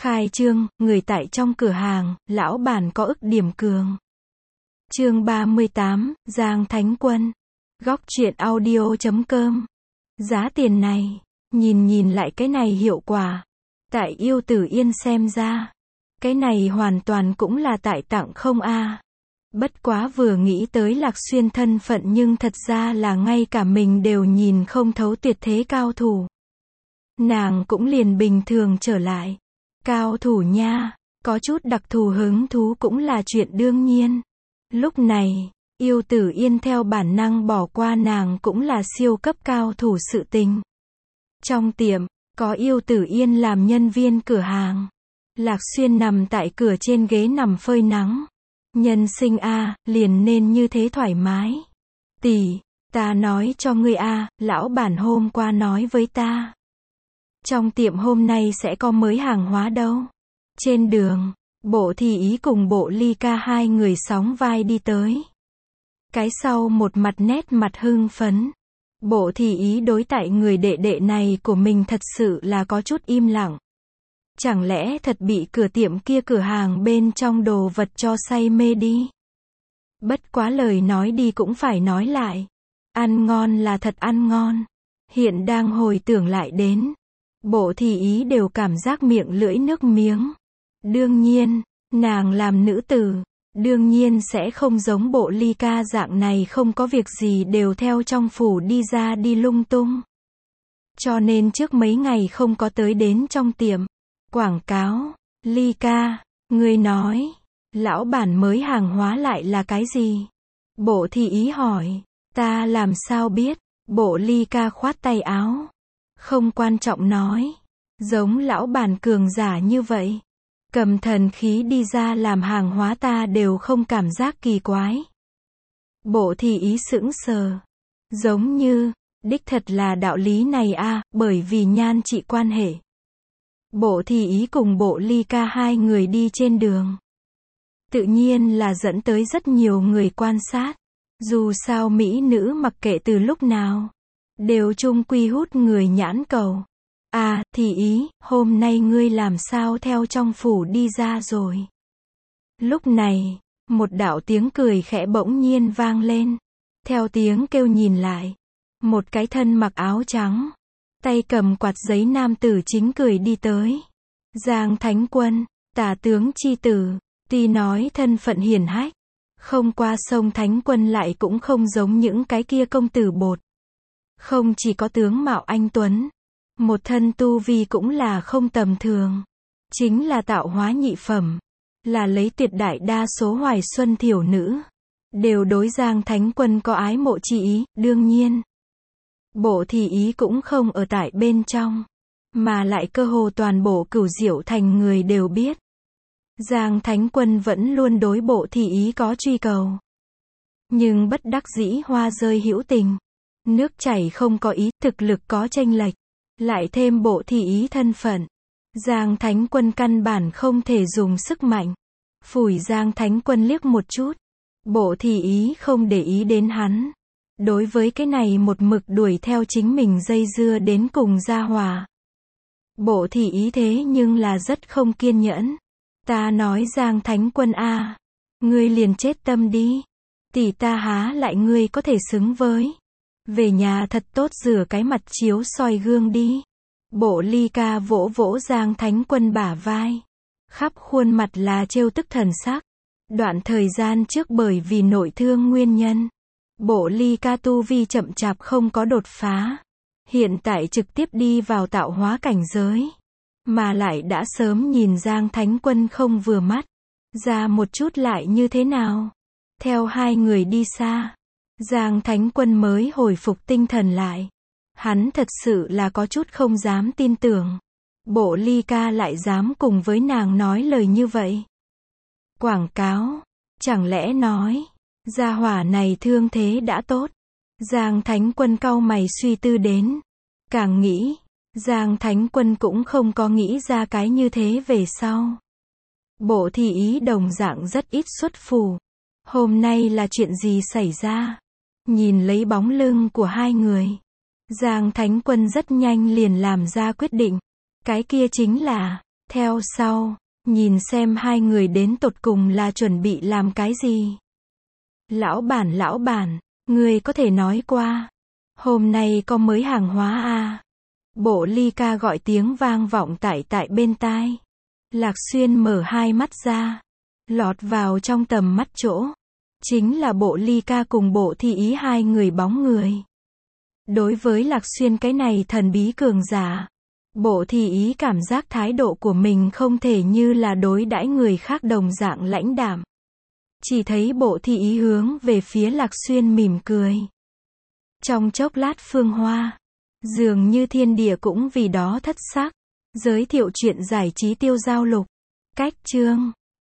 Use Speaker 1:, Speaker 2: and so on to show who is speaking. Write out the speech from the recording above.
Speaker 1: Khai trương, người tại trong cửa hàng, lão bản có ức điểm cường. Chương 38, Giang Thánh Quân. Góc truyện audio.com. Giá tiền này, nhìn lại cái này hiệu quả. Tại Yêu Tử Yên xem ra, cái này hoàn toàn cũng là tại tặng không a. Bất quá vừa nghĩ tới Lạc Xuyên thân phận nhưng thật ra là ngay cả mình đều nhìn không thấu tuyệt thế cao thủ. Nàng cũng liền bình thường trở lại. Cao thủ nha, có chút đặc thù hứng thú cũng là chuyện đương nhiên. Lúc này, Yêu Tử Yên theo bản năng bỏ qua nàng cũng là siêu cấp cao thủ sự tình. Trong tiệm, có Yêu Tử Yên làm nhân viên cửa hàng. Lạc Xuyên nằm tại cửa trên ghế nằm phơi nắng. Nhân sinh a, liền nên như thế thoải mái. Tỷ, ta nói cho ngươi a, lão bản hôm qua nói với ta. Trong tiệm hôm nay sẽ có mới hàng hóa đâu. Trên đường, Bộ Thị Ý cùng Bộ Ly Ca hai người sóng vai đi tới. Cái sau một mặt nét mặt hưng phấn. Bộ Thị Ý đối tại người đệ đệ này của mình thật sự là có chút im lặng. Chẳng lẽ thật bị cửa tiệm kia cửa hàng bên trong đồ vật cho say mê đi. Bất quá lời nói đi cũng phải nói lại. Ăn ngon là thật ăn ngon. Hiện đang hồi tưởng lại đến. Bộ Thị Ý đều cảm giác miệng lưỡi nước miếng. Đương nhiên, nàng làm nữ tử, đương nhiên sẽ không giống Bộ Ly Ca dạng này không có việc gì đều theo trong phủ đi ra đi lung tung. Cho nên trước mấy ngày không có tới đến trong tiệm. Quảng cáo, Ly Ca, ngươi nói, lão bản mới hàng hóa lại là cái gì? Bộ Thị Ý hỏi, ta làm sao biết? Bộ Ly Ca khoát tay áo. Không quan trọng nói, giống lão bản cường giả như vậy. Cầm thần khí đi ra làm hàng hóa ta đều không cảm giác kỳ quái. Bộ Thị Ý sững sờ. Giống như, đích thật là đạo lý này a, bởi vì nhan trị quan hệ. Bộ Thị Ý cùng Bộ Ly Ca hai người đi trên đường. Tự nhiên là dẫn tới rất nhiều người quan sát. Dù sao mỹ nữ mặc kệ từ lúc nào, đều chung quy hút người nhãn cầu. À, Thị Ý, hôm nay ngươi làm sao theo trong phủ đi ra rồi? Lúc này, một đạo tiếng cười khẽ bỗng nhiên vang lên. Theo tiếng kêu nhìn lại, một cái thân mặc áo trắng, tay cầm quạt giấy nam tử chính cười đi tới. Giang Thánh Quân, tả tướng chi tử, tuy nói thân phận hiển hách, không qua sông Thánh Quân lại cũng không giống những cái kia công tử bột. Không chỉ có tướng mạo anh tuấn, một thân tu vi cũng là không tầm thường. Chính là tạo hóa nhị phẩm, là lấy tuyệt đại đa số hoài xuân thiểu nữ, đều đối Giang Thánh Quân có ái mộ chi ý, đương nhiên. Bộ Thị Ý cũng không ở tại bên trong, mà lại cơ hồ toàn bộ Cửu Diệu thành người đều biết. Giang Thánh Quân vẫn luôn đối Bộ Thị Ý có truy cầu. Nhưng bất đắc dĩ hoa rơi hữu tình. Nước chảy không có ý, thực lực có chênh lệch. Lại thêm Bộ Thị Ý thân phận. Giang Thánh Quân căn bản không thể dùng sức mạnh. Phủi Giang Thánh Quân liếc một chút. Bộ Thị Ý không để ý đến hắn. Đối với cái này một mực đuổi theo chính mình dây dưa đến cùng gia hòa. Bộ Thị Ý thế nhưng là rất không kiên nhẫn. Ta nói Giang Thánh Quân a, ngươi liền chết tâm đi. Tỷ ta há lại ngươi có thể xứng với. Về nhà thật tốt rửa cái mặt chiếu soi gương đi. Bộ Ly Ca vỗ vỗ Giang Thánh Quân bả vai. Khắp khuôn mặt là trêu tức thần sắc. Đoạn thời gian trước bởi vì nội thương nguyên nhân, Bộ Ly Ca tu vi chậm chạp không có đột phá. Hiện tại trực tiếp đi vào tạo hóa cảnh giới. Mà lại đã sớm nhìn Giang Thánh Quân không vừa mắt. Ra một chút lại như thế nào? Theo hai người đi xa, Giang Thánh Quân mới hồi phục tinh thần lại. Hắn thật sự là có chút không dám tin tưởng. Bộ Ly Ca lại dám cùng với nàng nói lời như vậy. Quảng cáo, chẳng lẽ nói, gia hỏa này thương thế đã tốt. Giang Thánh Quân cau mày suy tư đến. Càng nghĩ, Giang Thánh Quân cũng không có nghĩ ra cái như thế về sau. Bộ Thị Ý đồng dạng rất ít xuất phủ. Hôm nay là chuyện gì xảy ra? Nhìn lấy bóng lưng của hai người, Giang Thánh Quân rất nhanh liền làm ra quyết định. Cái kia chính là theo sau, nhìn xem hai người đến tột cùng là chuẩn bị làm cái gì. Lão bản, người có thể nói qua, hôm nay có mới hàng hóa à? Bộ ly ca gọi tiếng vang vọng tại bên tai. Lạc Xuyên mở hai mắt ra, lọt vào trong tầm mắt chỗ. Chính là bộ ly ca cùng bộ thị ý hai người bóng người. Đối với Lạc Xuyên cái này thần bí cường giả, bộ thị ý cảm giác thái độ của mình không thể như là đối đãi người khác đồng dạng lãnh đạm. Chỉ thấy bộ thị ý hướng về phía Lạc Xuyên mỉm cười. Trong chốc lát phương hoa, dường như thiên địa cũng vì đó thất sắc. Giới thiệu chuyện giải trí tiêu giao lục. Cách chương